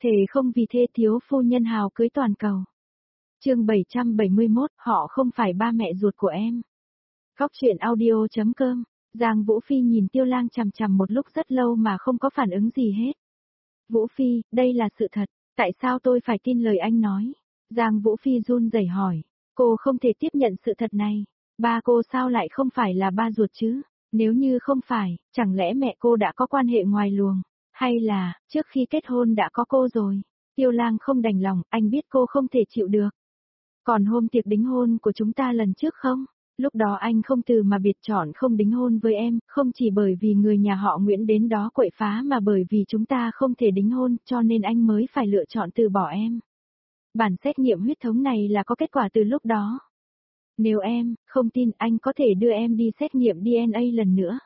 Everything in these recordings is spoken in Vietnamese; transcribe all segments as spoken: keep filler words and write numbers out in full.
Thề không vì thê thiếu phu nhân hào cưới toàn cầu. Chương bảy trăm bảy mươi mốt, họ không phải ba mẹ ruột của em. Góc truyện audio chấm com. Giang Vũ Phi nhìn Tiêu Lang chằm chằm một lúc rất lâu mà không có phản ứng gì hết. Vũ Phi, đây là sự thật, tại sao tôi phải tin lời anh nói? Giang Vũ Phi run rẩy hỏi, cô không thể tiếp nhận sự thật này. Ba cô sao lại không phải là ba ruột chứ? Nếu như không phải, chẳng lẽ mẹ cô đã có quan hệ ngoài luồng? Hay là, trước khi kết hôn đã có cô rồi? Tiêu Lang không đành lòng, anh biết cô không thể chịu được. Còn hôm tiệc đính hôn của chúng ta lần trước không? Lúc đó anh không từ mà biệt chọn không đính hôn với em, không chỉ bởi vì người nhà họ Nguyễn đến đó quậy phá mà bởi vì chúng ta không thể đính hôn, cho nên anh mới phải lựa chọn từ bỏ em. Bản xét nghiệm huyết thống này là có kết quả từ lúc đó. Nếu em không tin, anh có thể đưa em đi xét nghiệm đê en a lần nữa.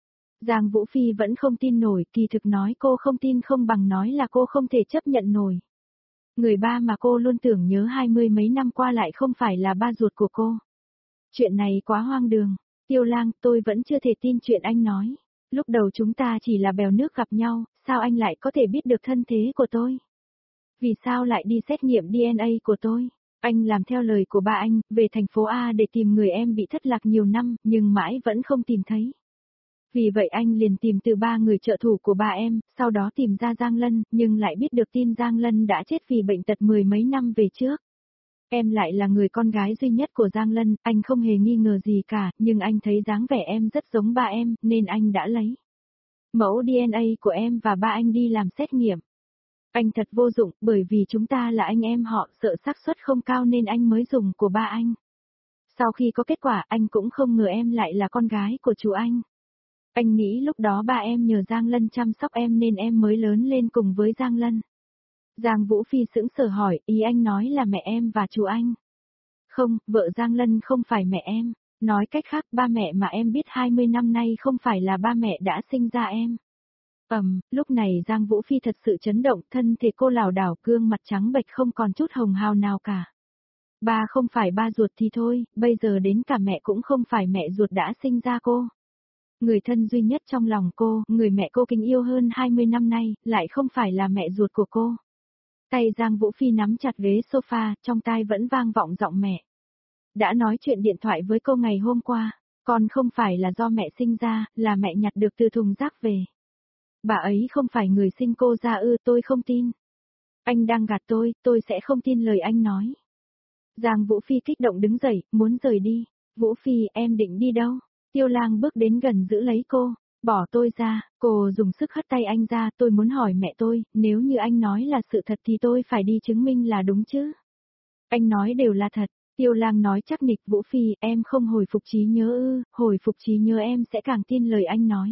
Giang Vũ Phi vẫn không tin nổi, kỳ thực nói cô không tin không bằng nói là cô không thể chấp nhận nổi. Người ba mà cô luôn tưởng nhớ hai mươi mấy năm qua lại không phải là ba ruột của cô. Chuyện này quá hoang đường. Tiêu Lang, tôi vẫn chưa thể tin chuyện anh nói. Lúc đầu chúng ta chỉ là bèo nước gặp nhau, sao anh lại có thể biết được thân thế của tôi? Vì sao lại đi xét nghiệm đê en a của tôi? Anh làm theo lời của ba anh, về thành phố A để tìm người em bị thất lạc nhiều năm, nhưng mãi vẫn không tìm thấy. Vì vậy anh liền tìm từ ba người trợ thủ của ba em, sau đó tìm ra Giang Lân, nhưng lại biết được tin Giang Lân đã chết vì bệnh tật mười mấy năm về trước. Em lại là người con gái duy nhất của Giang Lân, anh không hề nghi ngờ gì cả, nhưng anh thấy dáng vẻ em rất giống ba em, nên anh đã lấy mẫu đê en a của em và ba anh đi làm xét nghiệm. Anh thật vô dụng, bởi vì chúng ta là anh em họ, sợ xác suất không cao nên anh mới dùng của ba anh. Sau khi có kết quả, anh cũng không ngờ em lại là con gái của chú anh. Anh nghĩ lúc đó ba em nhờ Giang Lân chăm sóc em nên em mới lớn lên cùng với Giang Lân. Giang Vũ Phi sững sờ hỏi, ý anh nói là mẹ em và chú anh. Không, vợ Giang Lân không phải mẹ em. Nói cách khác, ba mẹ mà em biết hai mươi năm nay không phải là ba mẹ đã sinh ra em. Ầm, um, lúc này Giang Vũ Phi thật sự chấn động, thân thể cô lảo đảo, gương mặt trắng bệch không còn chút hồng hào nào cả. Ba không phải ba ruột thì thôi, bây giờ đến cả mẹ cũng không phải mẹ ruột đã sinh ra cô. Người thân duy nhất trong lòng cô, người mẹ cô kính yêu hơn hai mươi năm nay, lại không phải là mẹ ruột của cô. Tay Giang Vũ Phi nắm chặt ghế sofa, trong tai vẫn vang vọng giọng mẹ. Đã nói chuyện điện thoại với cô ngày hôm qua, con không phải là do mẹ sinh ra, là mẹ nhặt được từ thùng rác về. Bà ấy không phải người sinh cô ra ư, tôi không tin. Anh đang gạt tôi, tôi sẽ không tin lời anh nói. Giang Vũ Phi kích động đứng dậy, muốn rời đi. Vũ Phi, em định đi đâu? Tiêu Lang bước đến gần giữ lấy cô. Bỏ tôi ra, cô dùng sức hất tay anh ra, tôi muốn hỏi mẹ tôi, nếu như anh nói là sự thật thì tôi phải đi chứng minh là đúng chứ. Anh nói đều là thật. Tiêu Lang nói chắc nịch, Vũ Phi, em không hồi phục trí nhớ ư, hồi phục trí nhớ em sẽ càng tin lời anh nói.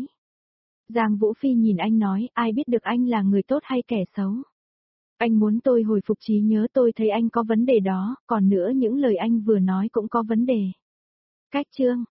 Giang Vũ Phi nhìn anh nói, ai biết được anh là người tốt hay kẻ xấu. Anh muốn tôi hồi phục trí nhớ, tôi thấy anh có vấn đề đó, còn nữa những lời anh vừa nói cũng có vấn đề. Cách chương.